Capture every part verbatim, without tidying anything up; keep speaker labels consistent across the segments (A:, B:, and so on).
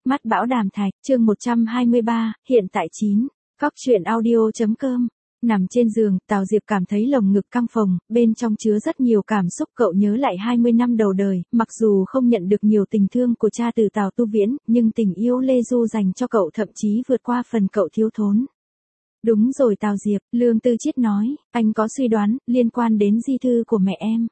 A: Mắt bão đàm thạch, chương một trăm hai mươi ba, hiện tại chín. Cóc truyện audio chấm com. Nằm trên giường, Tào Diệp cảm thấy lồng ngực căng phồng, bên trong chứa rất nhiều cảm xúc. Cậu nhớ lại hai mươi năm đầu đời, mặc dù không nhận được nhiều tình thương của cha từ Tào Tu Viễn, nhưng tình yêu Lê Du dành cho cậu thậm chí vượt qua phần cậu thiếu thốn. Đúng rồi Tào Diệp, Lương Tư Chiết nói, anh có suy đoán, liên quan đến di thư của mẹ em.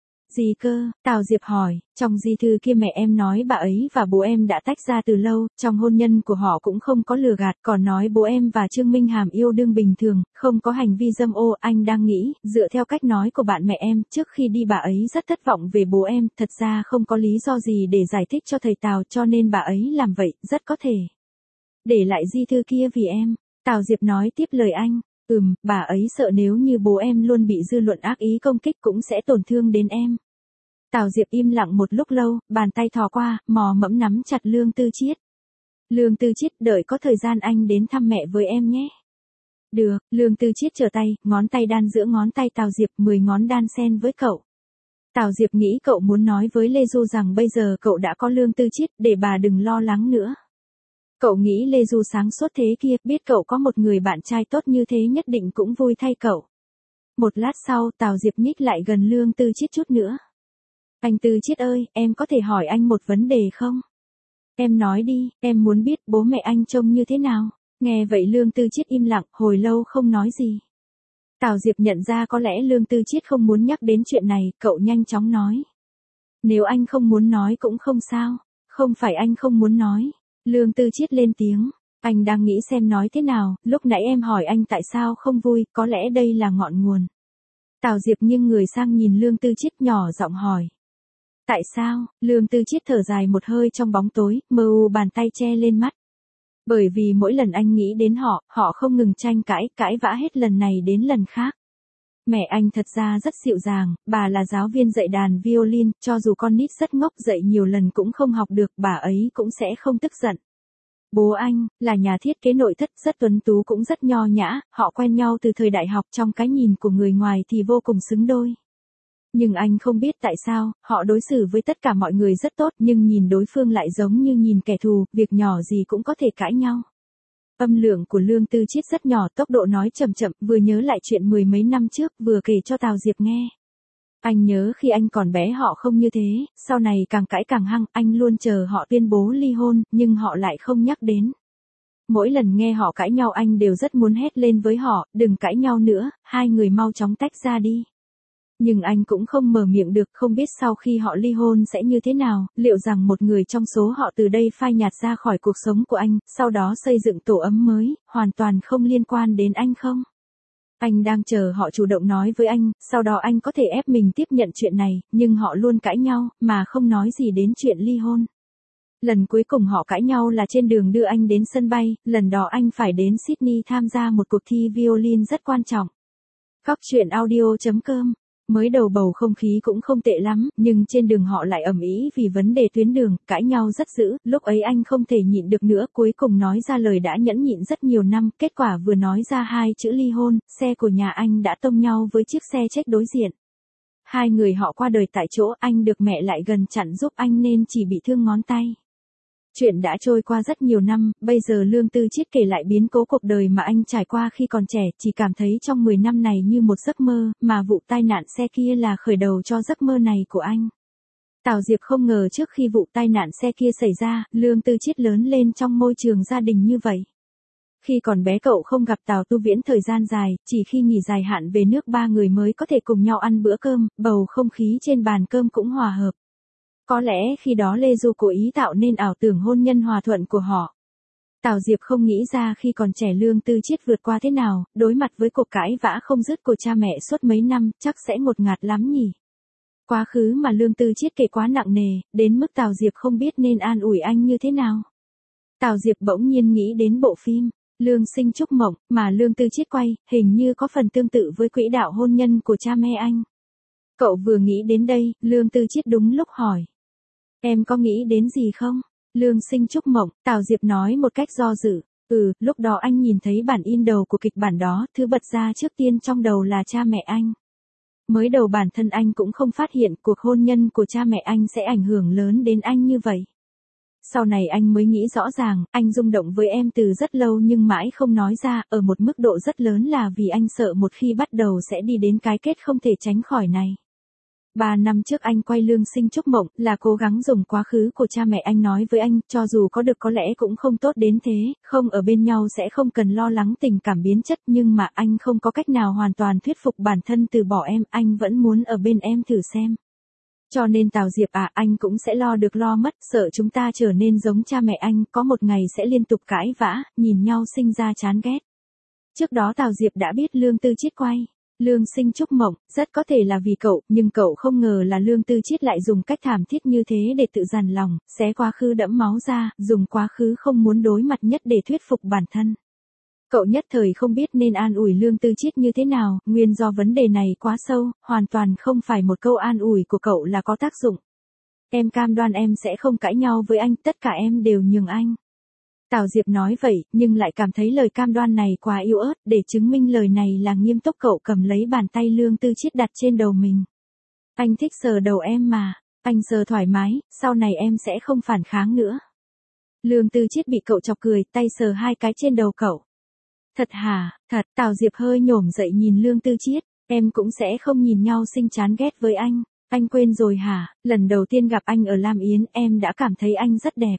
A: Gì cơ? Tào Diệp hỏi, trong di thư kia mẹ em nói bà ấy và bố em đã tách ra từ lâu, trong hôn nhân của họ cũng không có lừa gạt, còn nói bố em và Trương Minh Hàm yêu đương bình thường, không có hành vi dâm ô. Anh đang nghĩ, dựa theo cách nói của bạn mẹ em, trước khi đi bà ấy rất thất vọng về bố em, thật ra không có lý do gì để giải thích cho thầy Tào, cho nên bà ấy làm vậy, rất có thể để lại di thư kia vì em. Tào Diệp nói tiếp lời anh. Ừm, bà ấy sợ nếu như bố em luôn bị dư luận ác ý công kích cũng sẽ tổn thương đến em. Tào Diệp im lặng một lúc lâu, bàn tay thò qua, mò mẫm nắm chặt Lương Tư Chiết. Lương Tư Chiết, đợi có thời gian anh đến thăm mẹ với em nhé. Được, Lương Tư Chiết trở tay, ngón tay đan giữa ngón tay Tào Diệp, mười ngón đan xen với cậu. Tào Diệp nghĩ cậu muốn nói với Lê Du rằng bây giờ cậu đã có Lương Tư Chiết, để bà đừng lo lắng nữa. Cậu nghĩ Lê Du sáng suốt thế kia, biết cậu có một người bạn trai tốt như thế nhất định cũng vui thay cậu. Một lát sau, Tào Diệp nhích lại gần Lương Tư Chiết chút nữa. Anh Tư Chiết ơi, em có thể hỏi anh một vấn đề không? Em nói đi, em muốn biết bố mẹ anh trông như thế nào. Nghe vậy Lương Tư Chiết im lặng, hồi lâu không nói gì. Tào Diệp nhận ra có lẽ Lương Tư Chiết không muốn nhắc đến chuyện này, cậu nhanh chóng nói. Nếu anh không muốn nói cũng không sao, không phải anh không muốn nói. Lương Tư Chiết lên tiếng, anh đang nghĩ xem nói thế nào, lúc nãy em hỏi anh tại sao không vui, có lẽ đây là ngọn nguồn. Tào Diệp nghiêng người sang nhìn Lương Tư Chiết nhỏ giọng hỏi. Tại sao? Lương Tư Chiết thở dài một hơi trong bóng tối, mơ u bàn tay che lên mắt. Bởi vì mỗi lần anh nghĩ đến họ, họ không ngừng tranh cãi, cãi vã hết lần này đến lần khác. Mẹ anh thật ra rất dịu dàng, bà là giáo viên dạy đàn violin, cho dù con nít rất ngốc dạy nhiều lần cũng không học được, bà ấy cũng sẽ không tức giận. Bố anh, là nhà thiết kế nội thất, rất tuấn tú cũng rất nho nhã, họ quen nhau từ thời đại học, trong cái nhìn của người ngoài thì vô cùng xứng đôi. Nhưng anh không biết tại sao, họ đối xử với tất cả mọi người rất tốt nhưng nhìn đối phương lại giống như nhìn kẻ thù, việc nhỏ gì cũng có thể cãi nhau. Âm lượng của Lương Tư Chiết rất nhỏ, tốc độ nói chậm chậm, vừa nhớ lại chuyện mười mấy năm trước, vừa kể cho Tào Diệp nghe. Anh nhớ khi anh còn bé họ không như thế, sau này càng cãi càng hăng, anh luôn chờ họ tuyên bố ly hôn, nhưng họ lại không nhắc đến. Mỗi lần nghe họ cãi nhau anh đều rất muốn hét lên với họ, đừng cãi nhau nữa, hai người mau chóng tách ra đi. Nhưng anh cũng không mở miệng được, không biết sau khi họ ly hôn sẽ như thế nào, liệu rằng một người trong số họ từ đây phai nhạt ra khỏi cuộc sống của anh, sau đó xây dựng tổ ấm mới, hoàn toàn không liên quan đến anh không? Anh đang chờ họ chủ động nói với anh, sau đó anh có thể ép mình tiếp nhận chuyện này, nhưng họ luôn cãi nhau, mà không nói gì đến chuyện ly hôn. Lần cuối cùng họ cãi nhau là trên đường đưa anh đến sân bay, lần đó anh phải đến Sydney tham gia một cuộc thi violin rất quan trọng. Cóc truyện audio chấm com. Mới đầu bầu không khí cũng không tệ lắm, nhưng trên đường họ lại ầm ĩ vì vấn đề tuyến đường, cãi nhau rất dữ, lúc ấy anh không thể nhịn được nữa, cuối cùng nói ra lời đã nhẫn nhịn rất nhiều năm, kết quả vừa nói ra hai chữ ly hôn, xe của nhà anh đã tông nhau với chiếc xe check đối diện. Hai người họ qua đời tại chỗ, anh được mẹ lại gần chặn giúp anh nên chỉ bị thương ngón tay. Chuyện đã trôi qua rất nhiều năm, bây giờ Lương Tư Chiết kể lại biến cố cuộc đời mà anh trải qua khi còn trẻ, chỉ cảm thấy trong mười năm này như một giấc mơ, mà vụ tai nạn xe kia là khởi đầu cho giấc mơ này của anh. Tào Diệp không ngờ trước khi vụ tai nạn xe kia xảy ra, Lương Tư Chiết lớn lên trong môi trường gia đình như vậy. Khi còn bé cậu không gặp Tào Tu Viễn thời gian dài, chỉ khi nghỉ dài hạn về nước ba người mới có thể cùng nhau ăn bữa cơm, bầu không khí trên bàn cơm cũng hòa hợp. Có lẽ khi đó Lê Du cố ý tạo nên ảo tưởng hôn nhân hòa thuận của họ. Tào Diệp không nghĩ ra khi còn trẻ Lương Tư Chiết vượt qua thế nào, đối mặt với cuộc cãi vã không dứt của cha mẹ suốt mấy năm, chắc sẽ ngột ngạt lắm nhỉ. Quá khứ mà Lương Tư Chiết kể quá nặng nề, đến mức Tào Diệp không biết nên an ủi anh như thế nào. Tào Diệp bỗng nhiên nghĩ đến bộ phim Lương Sinh Trúc Mộng mà Lương Tư Chiết quay, hình như có phần tương tự với quỹ đạo hôn nhân của cha mẹ anh. Cậu vừa nghĩ đến đây, Lương Tư Chiết đúng lúc hỏi. Em có nghĩ đến gì không? Lương Sinh Trúc Mộng, Tào Diệp nói một cách do dự. Ừ, lúc đó anh nhìn thấy bản in đầu của kịch bản đó, thứ bật ra trước tiên trong đầu là cha mẹ anh. Mới đầu bản thân anh cũng không phát hiện cuộc hôn nhân của cha mẹ anh sẽ ảnh hưởng lớn đến anh như vậy. Sau này anh mới nghĩ rõ ràng, anh rung động với em từ rất lâu nhưng mãi không nói ra, ở một mức độ rất lớn là vì anh sợ một khi bắt đầu sẽ đi đến cái kết không thể tránh khỏi này. Ba năm trước anh quay Lương Sinh Trúc Mộng, là cố gắng dùng quá khứ của cha mẹ anh nói với anh, cho dù có được có lẽ cũng không tốt đến thế, không ở bên nhau sẽ không cần lo lắng tình cảm biến chất, nhưng mà anh không có cách nào hoàn toàn thuyết phục bản thân từ bỏ em, anh vẫn muốn ở bên em thử xem. Cho nên Tào Diệp à, anh cũng sẽ lo được lo mất, sợ chúng ta trở nên giống cha mẹ anh, có một ngày sẽ liên tục cãi vã, nhìn nhau sinh ra chán ghét. Trước đó Tào Diệp đã biết Lương Tư Chiết quay Lương Sinh Trúc Mộng, rất có thể là vì cậu, nhưng cậu không ngờ là Lương Tư Chiết lại dùng cách thảm thiết như thế để tự dằn lòng, xé quá khứ đẫm máu ra, dùng quá khứ không muốn đối mặt nhất để thuyết phục bản thân. Cậu nhất thời không biết nên an ủi Lương Tư Chiết như thế nào, nguyên do vấn đề này quá sâu, hoàn toàn không phải một câu an ủi của cậu là có tác dụng. Em cam đoan em sẽ không cãi nhau với anh, tất cả em đều nhường anh. Tào Diệp nói vậy, nhưng lại cảm thấy lời cam đoan này quá yếu ớt, để chứng minh lời này là nghiêm túc cậu cầm lấy bàn tay Lương Tư Chiết đặt trên đầu mình. Anh thích sờ đầu em mà, anh sờ thoải mái, sau này em sẽ không phản kháng nữa. Lương Tư Chiết bị cậu chọc cười, tay sờ hai cái trên đầu cậu. Thật hả, thật, Tào Diệp hơi nhổm dậy nhìn Lương Tư Chiết, em cũng sẽ không nhìn nhau sinh chán ghét với anh, anh quên rồi hả, lần đầu tiên gặp anh ở Lam Yến em đã cảm thấy anh rất đẹp.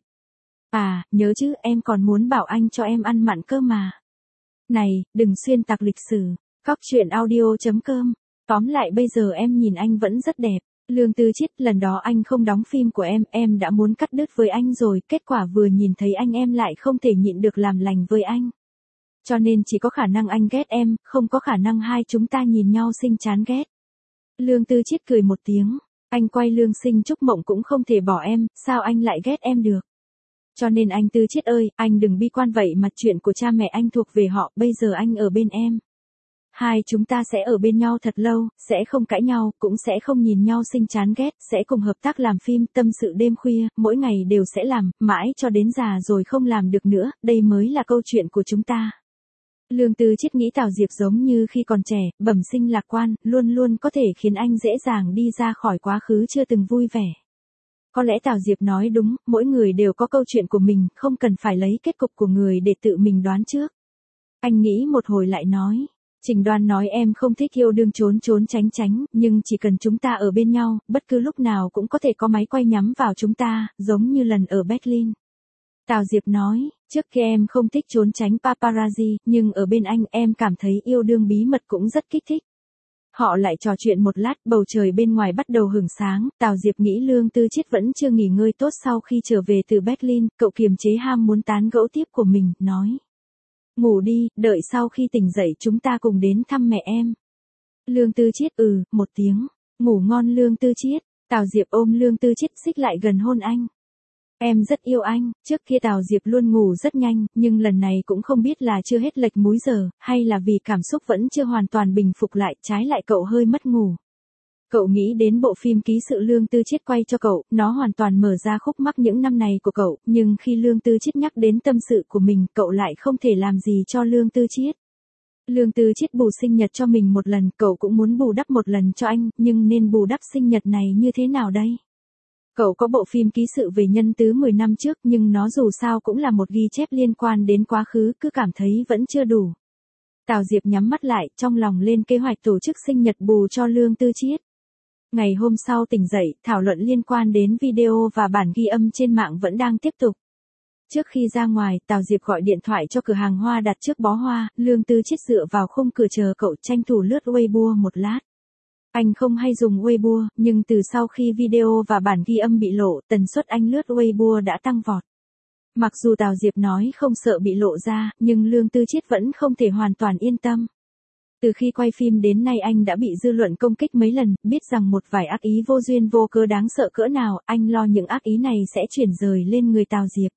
A: À, nhớ chứ, em còn muốn bảo anh cho em ăn mặn cơ mà. Này, đừng xuyên tạc lịch sử, cóc truyện audio chấm com, tóm lại bây giờ em nhìn anh vẫn rất đẹp. Lương Tư Chiết, lần đó anh không đóng phim của em, em đã muốn cắt đứt với anh rồi, kết quả vừa nhìn thấy anh em lại không thể nhịn được làm lành với anh. Cho nên chỉ có khả năng anh ghét em, không có khả năng hai chúng ta nhìn nhau sinh chán ghét. Lương Tư Chiết cười một tiếng, anh quay Lương Sinh Trúc Mộng cũng không thể bỏ em, sao anh lại ghét em được. Cho nên anh Tư Chiết ơi, anh đừng bi quan vậy mà chuyện của cha mẹ anh thuộc về họ, bây giờ anh ở bên em. Hai chúng ta sẽ ở bên nhau thật lâu, sẽ không cãi nhau, cũng sẽ không nhìn nhau sinh chán ghét, sẽ cùng hợp tác làm phim, tâm sự đêm khuya, mỗi ngày đều sẽ làm, mãi cho đến già rồi không làm được nữa, đây mới là câu chuyện của chúng ta. Lương Tư Chiết nghĩ Tào Diệp giống như khi còn trẻ, bẩm sinh lạc quan, luôn luôn có thể khiến anh dễ dàng đi ra khỏi quá khứ chưa từng vui vẻ. Có lẽ Tào Diệp nói đúng, mỗi người đều có câu chuyện của mình, không cần phải lấy kết cục của người để tự mình đoán trước. Anh nghĩ một hồi lại nói, Trình Đoan nói em không thích yêu đương trốn trốn tránh tránh, nhưng chỉ cần chúng ta ở bên nhau, bất cứ lúc nào cũng có thể có máy quay nhắm vào chúng ta, giống như lần ở Berlin. Tào Diệp nói, trước kia em không thích trốn tránh paparazzi, nhưng ở bên anh em cảm thấy yêu đương bí mật cũng rất kích thích. Họ lại trò chuyện một lát, bầu trời bên ngoài bắt đầu hửng sáng, Tào Diệp nghĩ Lương Tư Chiết vẫn chưa nghỉ ngơi tốt sau khi trở về từ Berlin, cậu kiềm chế ham muốn tán gẫu tiếp của mình, nói. Ngủ đi, đợi sau khi tỉnh dậy chúng ta cùng đến thăm mẹ em. Lương Tư Chiết ừ, một tiếng, ngủ ngon Lương Tư Chiết, Tào Diệp ôm Lương Tư Chiết xích lại gần hôn anh. Em rất yêu anh, trước kia Tào Diệp luôn ngủ rất nhanh, nhưng lần này cũng không biết là chưa hết lệch múi giờ, hay là vì cảm xúc vẫn chưa hoàn toàn bình phục lại, trái lại cậu hơi mất ngủ. Cậu nghĩ đến bộ phim ký sự Lương Tư Chiết quay cho cậu, nó hoàn toàn mở ra khúc mắc những năm này của cậu, nhưng khi Lương Tư Chiết nhắc đến tâm sự của mình, cậu lại không thể làm gì cho Lương Tư Chiết. Lương Tư Chiết bù sinh nhật cho mình một lần, cậu cũng muốn bù đắp một lần cho anh, nhưng nên bù đắp sinh nhật này như thế nào đây? Cậu có bộ phim ký sự về nhân tứ mười năm trước, nhưng nó dù sao cũng là một ghi chép liên quan đến quá khứ, cứ cảm thấy vẫn chưa đủ. Tào Diệp nhắm mắt lại, trong lòng lên kế hoạch tổ chức sinh nhật bù cho Lương Tư Chiết. Ngày hôm sau tỉnh dậy, thảo luận liên quan đến video và bản ghi âm trên mạng vẫn đang tiếp tục. Trước khi ra ngoài, Tào Diệp gọi điện thoại cho cửa hàng hoa đặt trước bó hoa, Lương Tư Chiết dựa vào khung cửa chờ cậu, tranh thủ lướt Weibo một lát. Anh không hay dùng Weibo, nhưng từ sau khi video và bản ghi âm bị lộ, tần suất anh lướt Weibo đã tăng vọt. Mặc dù Tào Diệp nói không sợ bị lộ ra, nhưng Lương Tư Chiết vẫn không thể hoàn toàn yên tâm. Từ khi quay phim đến nay anh đã bị dư luận công kích mấy lần, biết rằng một vài ác ý vô duyên vô cớ đáng sợ cỡ nào, anh lo những ác ý này sẽ chuyển rời lên người Tào Diệp.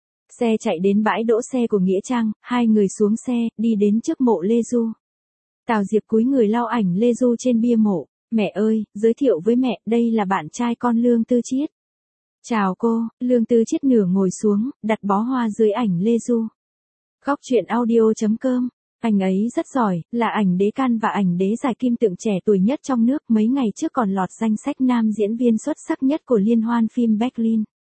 A: Xe chạy đến bãi đỗ xe của Nghĩa Trang, hai người xuống xe, đi đến trước mộ Lê Du. Tào Diệp cúi người lau ảnh Lê Du trên bia mộ. Mẹ ơi, giới thiệu với mẹ, đây là bạn trai con Lương Tư Chiết. Chào cô, Lương Tư Chiết nửa ngồi xuống, đặt bó hoa dưới ảnh Lê Du. Cóc truyện audio chấm com, anh ấy rất giỏi, là ảnh đế can và ảnh đế giải kim tượng trẻ tuổi nhất trong nước, mấy ngày trước còn lọt danh sách nam diễn viên xuất sắc nhất của liên hoan phim Berlin.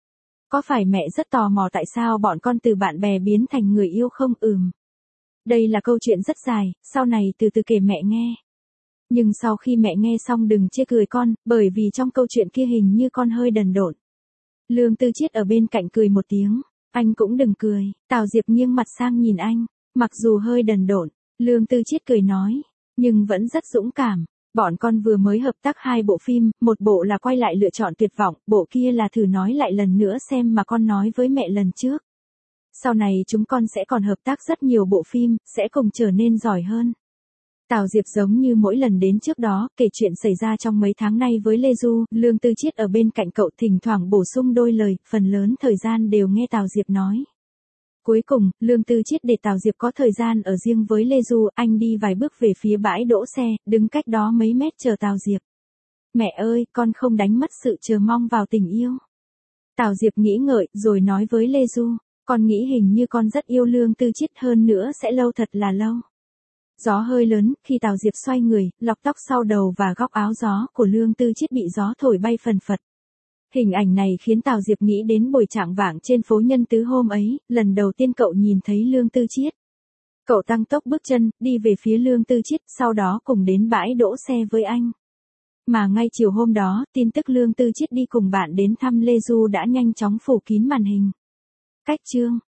A: Có phải mẹ rất tò mò tại sao bọn con từ bạn bè biến thành người yêu không? Ừm. Đây là câu chuyện rất dài, sau này từ từ kể mẹ nghe. Nhưng sau khi mẹ nghe xong đừng chê cười con, bởi vì trong câu chuyện kia hình như con hơi đần độn. Lương Tư Chiết ở bên cạnh cười một tiếng. Anh cũng đừng cười. Tào Diệp nghiêng mặt sang nhìn anh. Mặc dù hơi đần độn, Lương Tư Chiết cười nói, nhưng vẫn rất dũng cảm. Bọn con vừa mới hợp tác hai bộ phim, một bộ là Quay lại lựa chọn tuyệt vọng, bộ kia là Thử nói lại lần nữa xem mà con nói với mẹ lần trước. Sau này chúng con sẽ còn hợp tác rất nhiều bộ phim, sẽ cùng trở nên giỏi hơn. Tào Diệp giống như mỗi lần đến trước đó, kể chuyện xảy ra trong mấy tháng nay với Lê Du, Lương Tư Chiết ở bên cạnh cậu thỉnh thoảng bổ sung đôi lời, phần lớn thời gian đều nghe Tào Diệp nói. Cuối cùng, Lương Tư Chiết để Tào Diệp có thời gian ở riêng với Lê Du, anh đi vài bước về phía bãi đỗ xe, đứng cách đó mấy mét chờ Tào Diệp. Mẹ ơi, con không đánh mất sự chờ mong vào tình yêu. Tào Diệp nghĩ ngợi, rồi nói với Lê Du, con nghĩ hình như con rất yêu Lương Tư Chiết, hơn nữa sẽ lâu thật là lâu. Gió hơi lớn, khi Tào Diệp xoay người, lọc tóc sau đầu và góc áo gió của Lương Tư Chiết bị gió thổi bay phần phật. Hình ảnh này khiến Tào Diệp nghĩ đến buổi chạng vạng trên phố Nhân Tứ hôm ấy, lần đầu tiên cậu nhìn thấy Lương Tư Chiết. Cậu tăng tốc bước chân, đi về phía Lương Tư Chiết, sau đó cùng đến bãi đỗ xe với anh. Mà ngay chiều hôm đó, tin tức Lương Tư Chiết đi cùng bạn đến thăm Lê Du đã nhanh chóng phủ kín màn hình. Cách chương